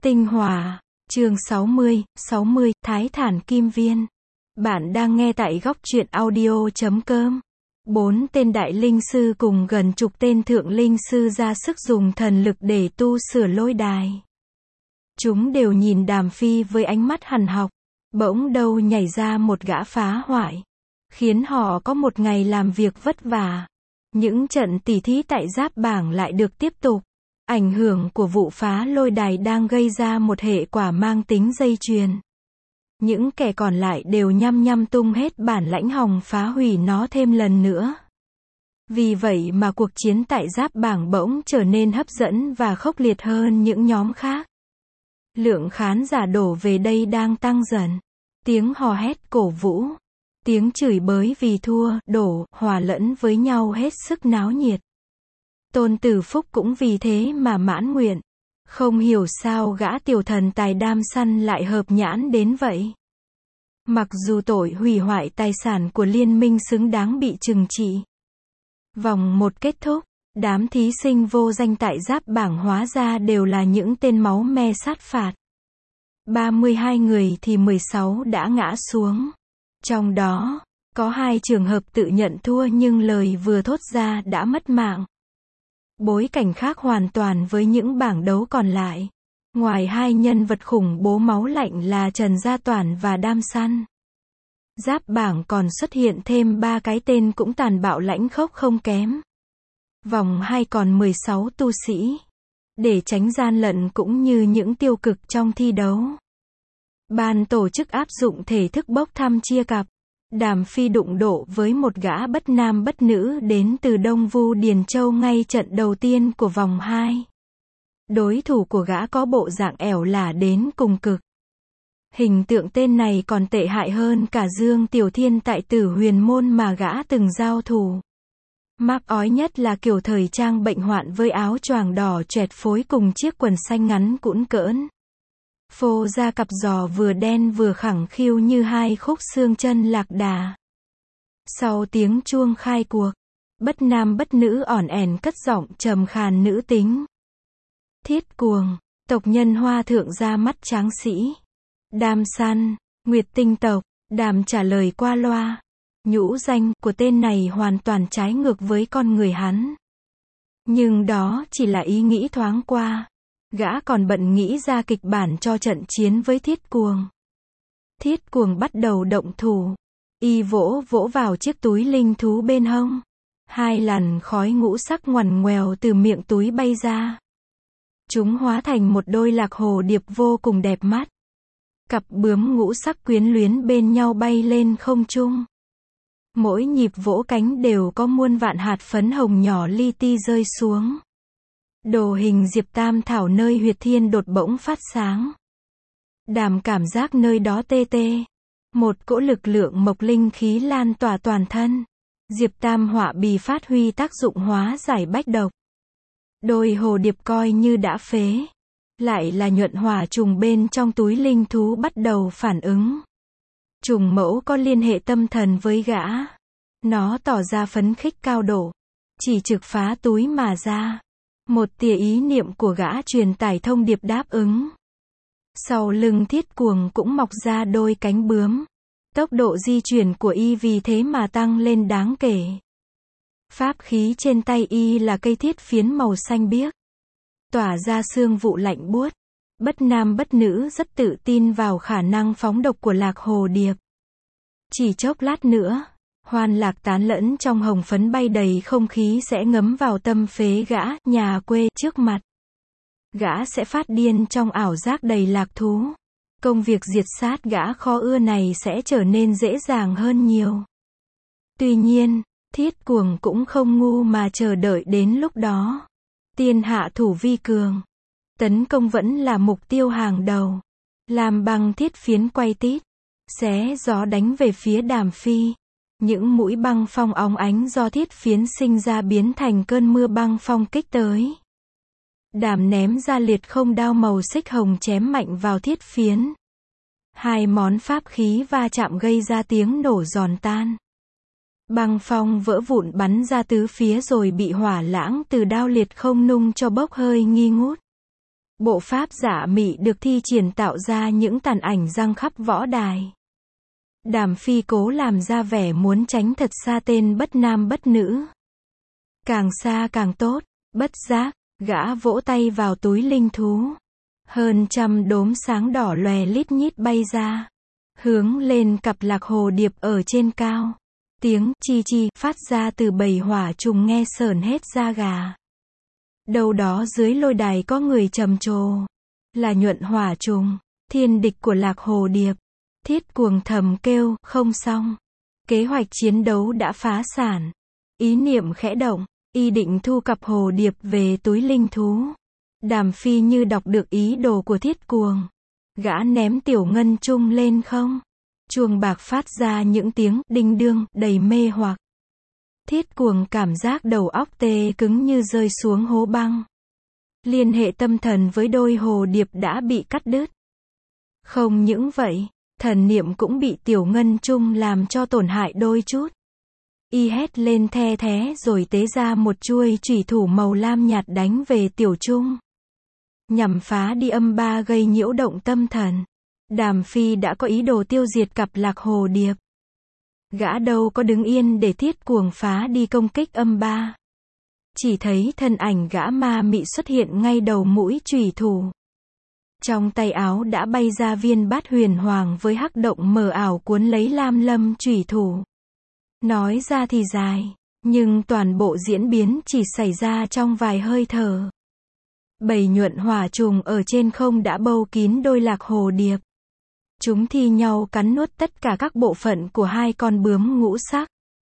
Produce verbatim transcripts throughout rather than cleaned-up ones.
Tinh Hòa, chương sáu mươi, sáu mươi, Thái Thản Kim Viên. Bạn đang nghe tại góc truyện audio chấm com. Bốn tên đại linh sư cùng gần chục tên thượng linh sư ra sức dùng thần lực để tu sửa lôi đài. Chúng đều nhìn Đàm Phi với ánh mắt hằn học. Bỗng đâu nhảy ra một gã phá hoại, khiến họ có một ngày làm việc vất vả. Những trận tỉ thí tại giáp bảng lại được tiếp tục. Ảnh hưởng của vụ phá lôi đài đang gây ra một hệ quả mang tính dây chuyền. Những kẻ còn lại đều nhăm nhăm tung hết bản lãnh hòng phá hủy nó thêm lần nữa. Vì vậy mà cuộc chiến tại giáp bảng bỗng trở nên hấp dẫn và khốc liệt hơn những nhóm khác. Lượng khán giả đổ về đây đang tăng dần. Tiếng hò hét cổ vũ, tiếng chửi bới vì thua, đổ, hòa lẫn với nhau hết sức náo nhiệt. Tôn Tử Phúc cũng vì thế mà mãn nguyện. Không hiểu sao gã tiểu thần tài Đam Săn lại hợp nhãn đến vậy. Mặc dù tội hủy hoại tài sản của liên minh xứng đáng bị trừng trị. Vòng một kết thúc, đám thí sinh vô danh tại giáp bảng hóa ra đều là những tên máu me sát phạt. ba mươi hai người thì mười sáu đã ngã xuống. Trong đó, có hai trường hợp tự nhận thua nhưng lời vừa thốt ra đã mất mạng. Bối cảnh khác hoàn toàn với những bảng đấu còn lại. Ngoài hai nhân vật khủng bố máu lạnh là Trần Gia Toản và Đam Săn, giáp bảng còn xuất hiện thêm ba cái tên cũng tàn bạo lãnh khốc không kém. Vòng hai còn mười sáu tu sĩ. Để tránh gian lận cũng như những tiêu cực trong thi đấu, ban tổ chức áp dụng thể thức bốc thăm chia cặp. Đàm Phi đụng độ với một gã bất nam bất nữ đến từ Đông Vu Điền Châu ngay trận đầu tiên của vòng hai. Đối thủ của gã có bộ dạng ẻo lả đến cùng cực. Hình tượng tên này còn tệ hại hơn cả Dương Tiểu Thiên tại Tử Huyền Môn mà gã từng giao thủ. Mắc ói nhất là kiểu thời trang bệnh hoạn với áo choàng đỏ chẹt phối cùng chiếc quần xanh ngắn cũn cỡn. Phô ra cặp giò vừa đen vừa khẳng khiu như hai khúc xương chân lạc đà. Sau tiếng chuông khai cuộc, bất nam bất nữ ỏn ẻn cất giọng trầm khàn nữ tính. Thiết Cuồng, tộc nhân Hoa Thượng ra mắt tráng sĩ. Đam Săn, Nguyệt Tinh tộc. Đàm trả lời qua loa. Nhũ danh của tên này hoàn toàn trái ngược với con người hắn. Nhưng đó chỉ là ý nghĩ thoáng qua. Gã còn bận nghĩ ra kịch bản cho trận chiến với Thiết Cuồng. Thiết Cuồng bắt đầu động thủ. Y vỗ vỗ vào chiếc túi linh thú bên hông. Hai làn khói ngũ sắc ngoằn ngoèo từ miệng túi bay ra. Chúng hóa thành một đôi lạc hồ điệp vô cùng đẹp mắt. Cặp bướm ngũ sắc quyến luyến bên nhau bay lên không trung. Mỗi nhịp vỗ cánh đều có muôn vạn hạt phấn hồng nhỏ li ti rơi xuống. Đồ hình Diệp Tam Thảo nơi huyệt thiên đột bỗng phát sáng. Đàm cảm giác nơi đó tê tê. Một cỗ lực lượng mộc linh khí lan tỏa toàn thân. Diệp Tam họa bì phát huy tác dụng hóa giải bách độc. Đôi hồ điệp coi như đã phế. Lại là nhuận hỏa trùng bên trong túi linh thú bắt đầu phản ứng. Trùng mẫu có liên hệ tâm thần với gã. Nó tỏ ra phấn khích cao độ. Chỉ trực phá túi mà ra. Một tia ý niệm của gã truyền tải thông điệp đáp ứng. Sau lưng Thiết Cuồng cũng mọc ra đôi cánh bướm. Tốc độ di chuyển của y vì thế mà tăng lên đáng kể. Pháp khí trên tay y là cây thiết phiến màu xanh biếc. Tỏa ra sương vụ lạnh buốt. Bất nam bất nữ rất tự tin vào khả năng phóng độc của lạc hồ điệp. Chỉ chốc lát nữa, hoan lạc tán lẫn trong hồng phấn bay đầy không khí sẽ ngấm vào tâm phế gã, nhà quê, trước mặt. Gã sẽ phát điên trong ảo giác đầy lạc thú. Công việc diệt sát gã khó ưa này sẽ trở nên dễ dàng hơn nhiều. Tuy nhiên, Thiết Cuồng cũng không ngu mà chờ đợi đến lúc đó. Tiên hạ thủ vi cường. Tấn công vẫn là mục tiêu hàng đầu. Làm bằng thiết phiến quay tít. Xé gió đánh về phía Đàm Phi. Những mũi băng phong óng ánh do thiết phiến sinh ra biến thành cơn mưa băng phong kích tới. Đàm ném ra liệt không đao màu xích hồng chém mạnh vào thiết phiến. Hai món pháp khí va chạm gây ra tiếng nổ giòn tan. Băng phong vỡ vụn bắn ra tứ phía rồi bị hỏa lãng từ đao liệt không nung cho bốc hơi nghi ngút. Bộ pháp giả mị được thi triển tạo ra những tàn ảnh răng khắp võ đài. Đàm Phi cố làm ra vẻ muốn tránh thật xa tên bất nam bất nữ. Càng xa càng tốt, bất giác, gã vỗ tay vào túi linh thú. Hơn trăm đốm sáng đỏ lòe lít nhít bay ra, hướng lên cặp lạc hồ điệp ở trên cao. Tiếng chi chi phát ra từ bầy hỏa trùng nghe sởn hết da gà. Đâu đó dưới lôi đài có người trầm trồ. Là nhuận hỏa trùng, thiên địch của lạc hồ điệp. Thiết Cuồng thầm kêu, không xong. Kế hoạch chiến đấu đã phá sản. Ý niệm khẽ động, y định thu cặp hồ điệp về túi linh thú. Đàm Phi như đọc được ý đồ của Thiết Cuồng. Gã ném tiểu ngân chung lên không. Chuông bạc phát ra những tiếng đinh đương đầy mê hoặc. Thiết Cuồng cảm giác đầu óc tê cứng như rơi xuống hố băng. Liên hệ tâm thần với đôi hồ điệp đã bị cắt đứt. Không những vậy, thần niệm cũng bị tiểu ngân chung làm cho tổn hại đôi chút. Y hét lên the thé rồi tế ra một chuôi chủy thủ màu lam nhạt đánh về tiểu chung. Nhằm phá đi âm ba gây nhiễu động tâm thần. Đàm Phi đã có ý đồ tiêu diệt cặp lạc hồ điệp. Gã đâu có đứng yên để Thiết Cuồng phá đi công kích âm ba. Chỉ thấy thân ảnh gã ma mị xuất hiện ngay đầu mũi chủy thủ. Trong tay áo đã bay ra viên bát huyền hoàng với hắc động mờ ảo cuốn lấy lam lâm chủy thủ. Nói ra thì dài, nhưng toàn bộ diễn biến chỉ xảy ra trong vài hơi thở. Bầy nhuận hỏa trùng ở trên không đã bâu kín đôi lạc hồ điệp. Chúng thi nhau cắn nuốt tất cả các bộ phận của hai con bướm ngũ sắc.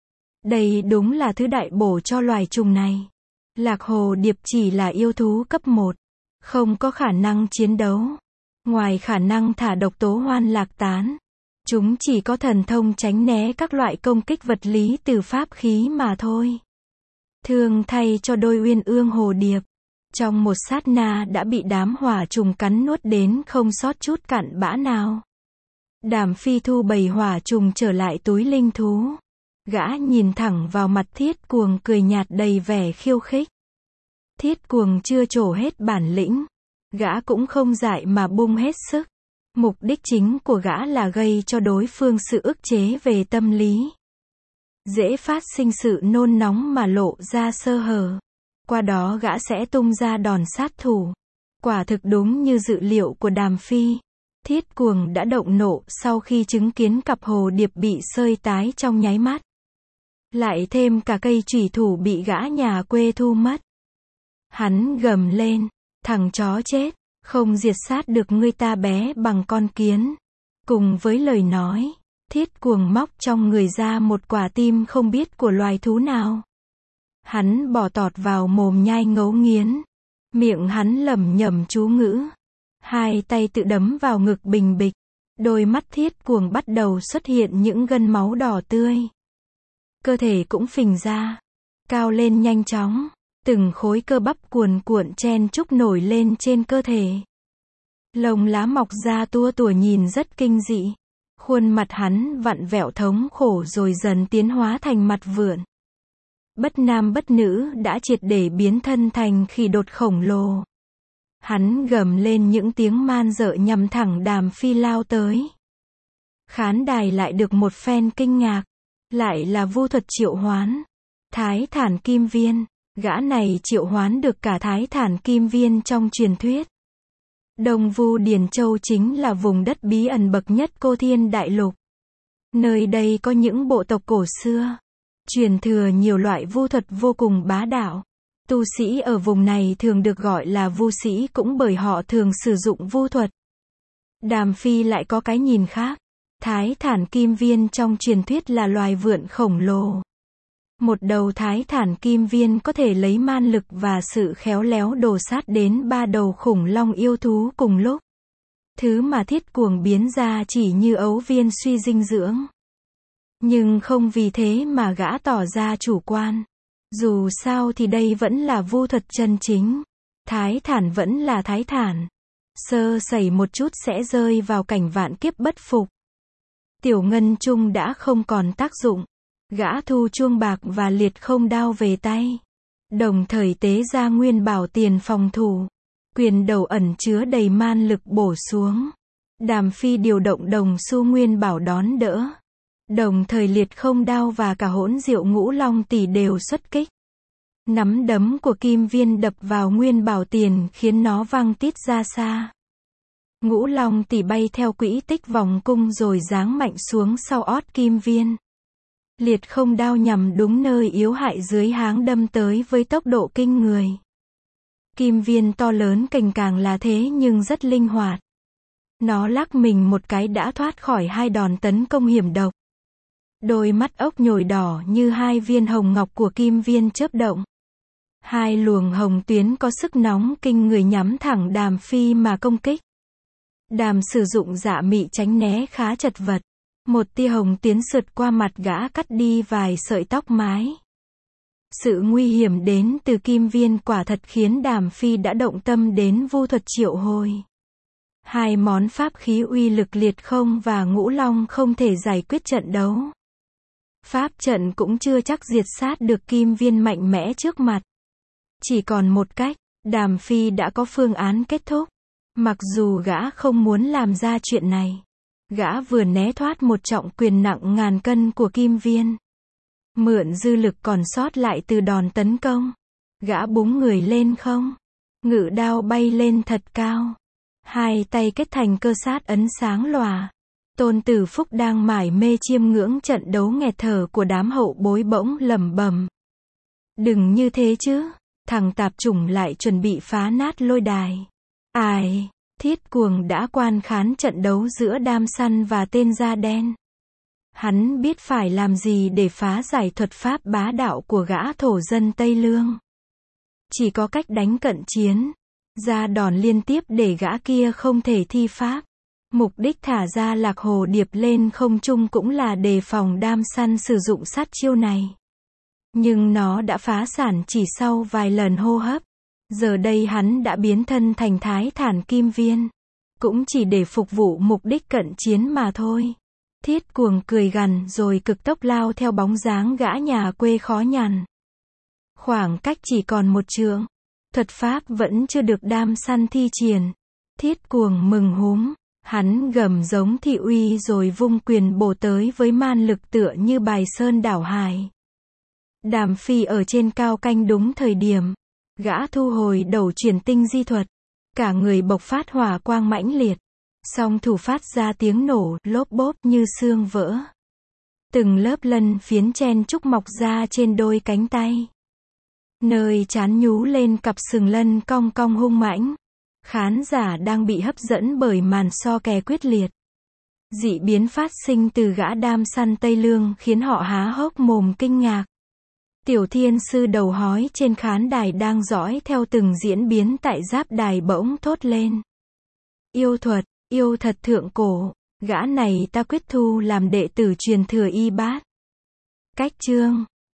Đây đúng là thứ đại bổ cho loài trùng này. Lạc hồ điệp chỉ là yêu thú cấp một, không có khả năng chiến đấu. Ngoài khả năng thả độc tố hoan lạc tán, chúng chỉ có thần thông tránh né các loại công kích vật lý từ pháp khí mà thôi. Thương thay cho đôi uyên ương hồ điệp, trong một sát na đã bị đám hỏa trùng cắn nuốt đến không sót chút cặn bã nào. Đàm Phi thu bầy hỏa trùng trở lại túi linh thú. Gã nhìn thẳng vào mặt Thiết Cuồng cười nhạt đầy vẻ khiêu khích. Thiết Cuồng chưa trổ hết bản lĩnh. Gã cũng không dại mà bung hết sức. Mục đích chính của gã là gây cho đối phương sự ức chế về tâm lý. Dễ phát sinh sự nôn nóng mà lộ ra sơ hở. Qua đó gã sẽ tung ra đòn sát thủ. Quả thực đúng như dự liệu của Đàm Phi. Thiết Cuồng đã động nộ sau khi chứng kiến cặp hồ điệp bị sơi tái trong nháy mắt. Lại thêm cả cây chủy thủ bị gã nhà quê thu mất. Hắn gầm lên, thằng chó chết, không diệt sát được ngươi ta bé bằng con kiến. Cùng với lời nói, Thiết Cuồng móc trong người ra một quả tim không biết của loài thú nào. Hắn bỏ tọt vào mồm nhai ngấu nghiến. Miệng hắn lẩm nhẩm chú ngữ. Hai tay tự đấm vào ngực bình bịch. Đôi mắt Thiết Cuồng bắt đầu xuất hiện những gân máu đỏ tươi. Cơ thể cũng phình ra, cao lên nhanh chóng. Từng khối cơ bắp cuồn cuộn chen chúc nổi lên trên cơ thể. Lông lá mọc ra tua tủa nhìn rất kinh dị. Khuôn mặt hắn vặn vẹo thống khổ rồi dần tiến hóa thành mặt vượn. Bất nam bất nữ đã triệt để biến thân thành khỉ đột khổng lồ. Hắn gầm lên những tiếng man dợ nhằm thẳng Đàm Phi lao tới. Khán đài lại được một phen kinh ngạc. Lại là vu thuật triệu hoán. Thái Thản Kim Viên. Gã này triệu hoán được cả Thái Thản Kim Viên trong truyền thuyết. Đông Vu Điền Châu chính là vùng đất bí ẩn bậc nhất Cô Thiên Đại Lục. Nơi đây có những bộ tộc cổ xưa. Truyền thừa nhiều loại vu thuật vô cùng bá đạo. Tu sĩ ở vùng này thường được gọi là vu sĩ cũng bởi họ thường sử dụng vu thuật. Đàm Phi lại có cái nhìn khác. Thái Thản Kim Viên trong truyền thuyết là loài vượn khổng lồ. Một đầu Thái Thản Kim Viên có thể lấy man lực và sự khéo léo đổ sát đến ba đầu khủng long yêu thú cùng lúc. Thứ mà Thiết Cuồng biến ra chỉ như ấu viên suy dinh dưỡng. Nhưng không vì thế mà gã tỏ ra chủ quan. Dù sao thì đây vẫn là vu thuật chân chính. Thái Thản vẫn là Thái Thản. Sơ sẩy một chút sẽ rơi vào cảnh vạn kiếp bất phục. Tiểu ngân chung đã không còn tác dụng. Gã thu chuông bạc và liệt không đao về tay. Đồng thời tế ra nguyên bảo tiền phòng thủ. Quyền đầu ẩn chứa đầy man lực bổ xuống. Đàm Phi điều động đồng xu nguyên bảo đón đỡ. Đồng thời liệt không đao và cả hỗn diệu ngũ long tỷ đều xuất kích. Nắm đấm của Kim Viên đập vào nguyên bảo tiền khiến nó văng tít ra xa. Ngũ long tỷ bay theo quỹ tích vòng cung rồi giáng mạnh xuống sau ót Kim Viên. Liệt không đao nhằm đúng nơi yếu hại dưới háng đâm tới với tốc độ kinh người. Kim Viên to lớn cành càng là thế nhưng rất linh hoạt. Nó lắc mình một cái đã thoát khỏi hai đòn tấn công hiểm độc. Đôi mắt ốc nhồi đỏ như hai viên hồng ngọc của Kim Viên chớp động. Hai luồng hồng tuyến có sức nóng kinh người nhắm thẳng Đàm Phi mà công kích. Đàm sử dụng dạ mị tránh né khá chật vật. Một tia hồng tuyến sượt qua mặt gã cắt đi vài sợi tóc mái. Sự nguy hiểm đến từ Kim Viên quả thật khiến Đàm Phi đã động tâm đến vu thuật triệu hồi. Hai món pháp khí uy lực liệt không và ngũ long không thể giải quyết trận đấu. Pháp trận cũng chưa chắc diệt sát được Kim Viên mạnh mẽ trước mặt. Chỉ còn một cách, Đàm Phi đã có phương án kết thúc. Mặc dù gã không muốn làm ra chuyện này. Gã vừa né thoát một trọng quyền nặng ngàn cân của Kim Viên. Mượn dư lực còn sót lại từ đòn tấn công. Gã búng người lên không. Ngự đao bay lên thật cao. Hai tay kết thành cơ sát ấn sáng lòa. Tôn Tử Phúc đang mải mê chiêm ngưỡng trận đấu nghẹt thở của đám hậu bối bỗng lẩm bẩm. Đừng như thế chứ. Thằng tạp chủng lại chuẩn bị phá nát lôi đài. Ai, Thiết Cuồng đã quan khán trận đấu giữa Đam Săn và tên da đen. Hắn biết phải làm gì để phá giải thuật pháp bá đạo của gã thổ dân Tây Lương. Chỉ có cách đánh cận chiến. Ra đòn liên tiếp để gã kia không thể thi pháp. Mục đích thả ra lạc hồ điệp lên không trung cũng là đề phòng Đam Săn sử dụng sát chiêu này. Nhưng nó đã phá sản chỉ sau vài lần hô hấp. Giờ đây hắn đã biến thân thành Thái Thản Kim Viên. Cũng chỉ để phục vụ mục đích cận chiến mà thôi. Thiết Cuồng cười gằn rồi cực tốc lao theo bóng dáng gã nhà quê khó nhằn. Khoảng cách chỉ còn một trượng. Thuật pháp vẫn chưa được Đam Săn thi triển. Thiết Cuồng mừng húm. Hắn gầm giống thị uy rồi vung quyền bổ tới với man lực tựa như bài sơn đảo hải. Đàm Phi ở trên cao canh đúng thời điểm. Gã thu hồi đầu chuyển tinh di thuật. Cả người bộc phát hỏa quang mãnh liệt. Song thủ phát ra tiếng nổ, lốp bốp như xương vỡ. Từng lớp lân phiến chen chúc mọc ra trên đôi cánh tay. Nơi trán nhú lên cặp sừng lân cong cong hung mãnh. Khán giả đang bị hấp dẫn bởi màn so kè quyết liệt. Dị biến phát sinh từ gã Đam Săn Tây Lương khiến họ há hốc mồm kinh ngạc. Tiểu thiên sư đầu hói trên khán đài đang dõi theo từng diễn biến tại giáp đài bỗng thốt lên. Yêu thuật, yêu thật thượng cổ, gã này ta quyết thu làm đệ tử truyền thừa y bát. Cách chương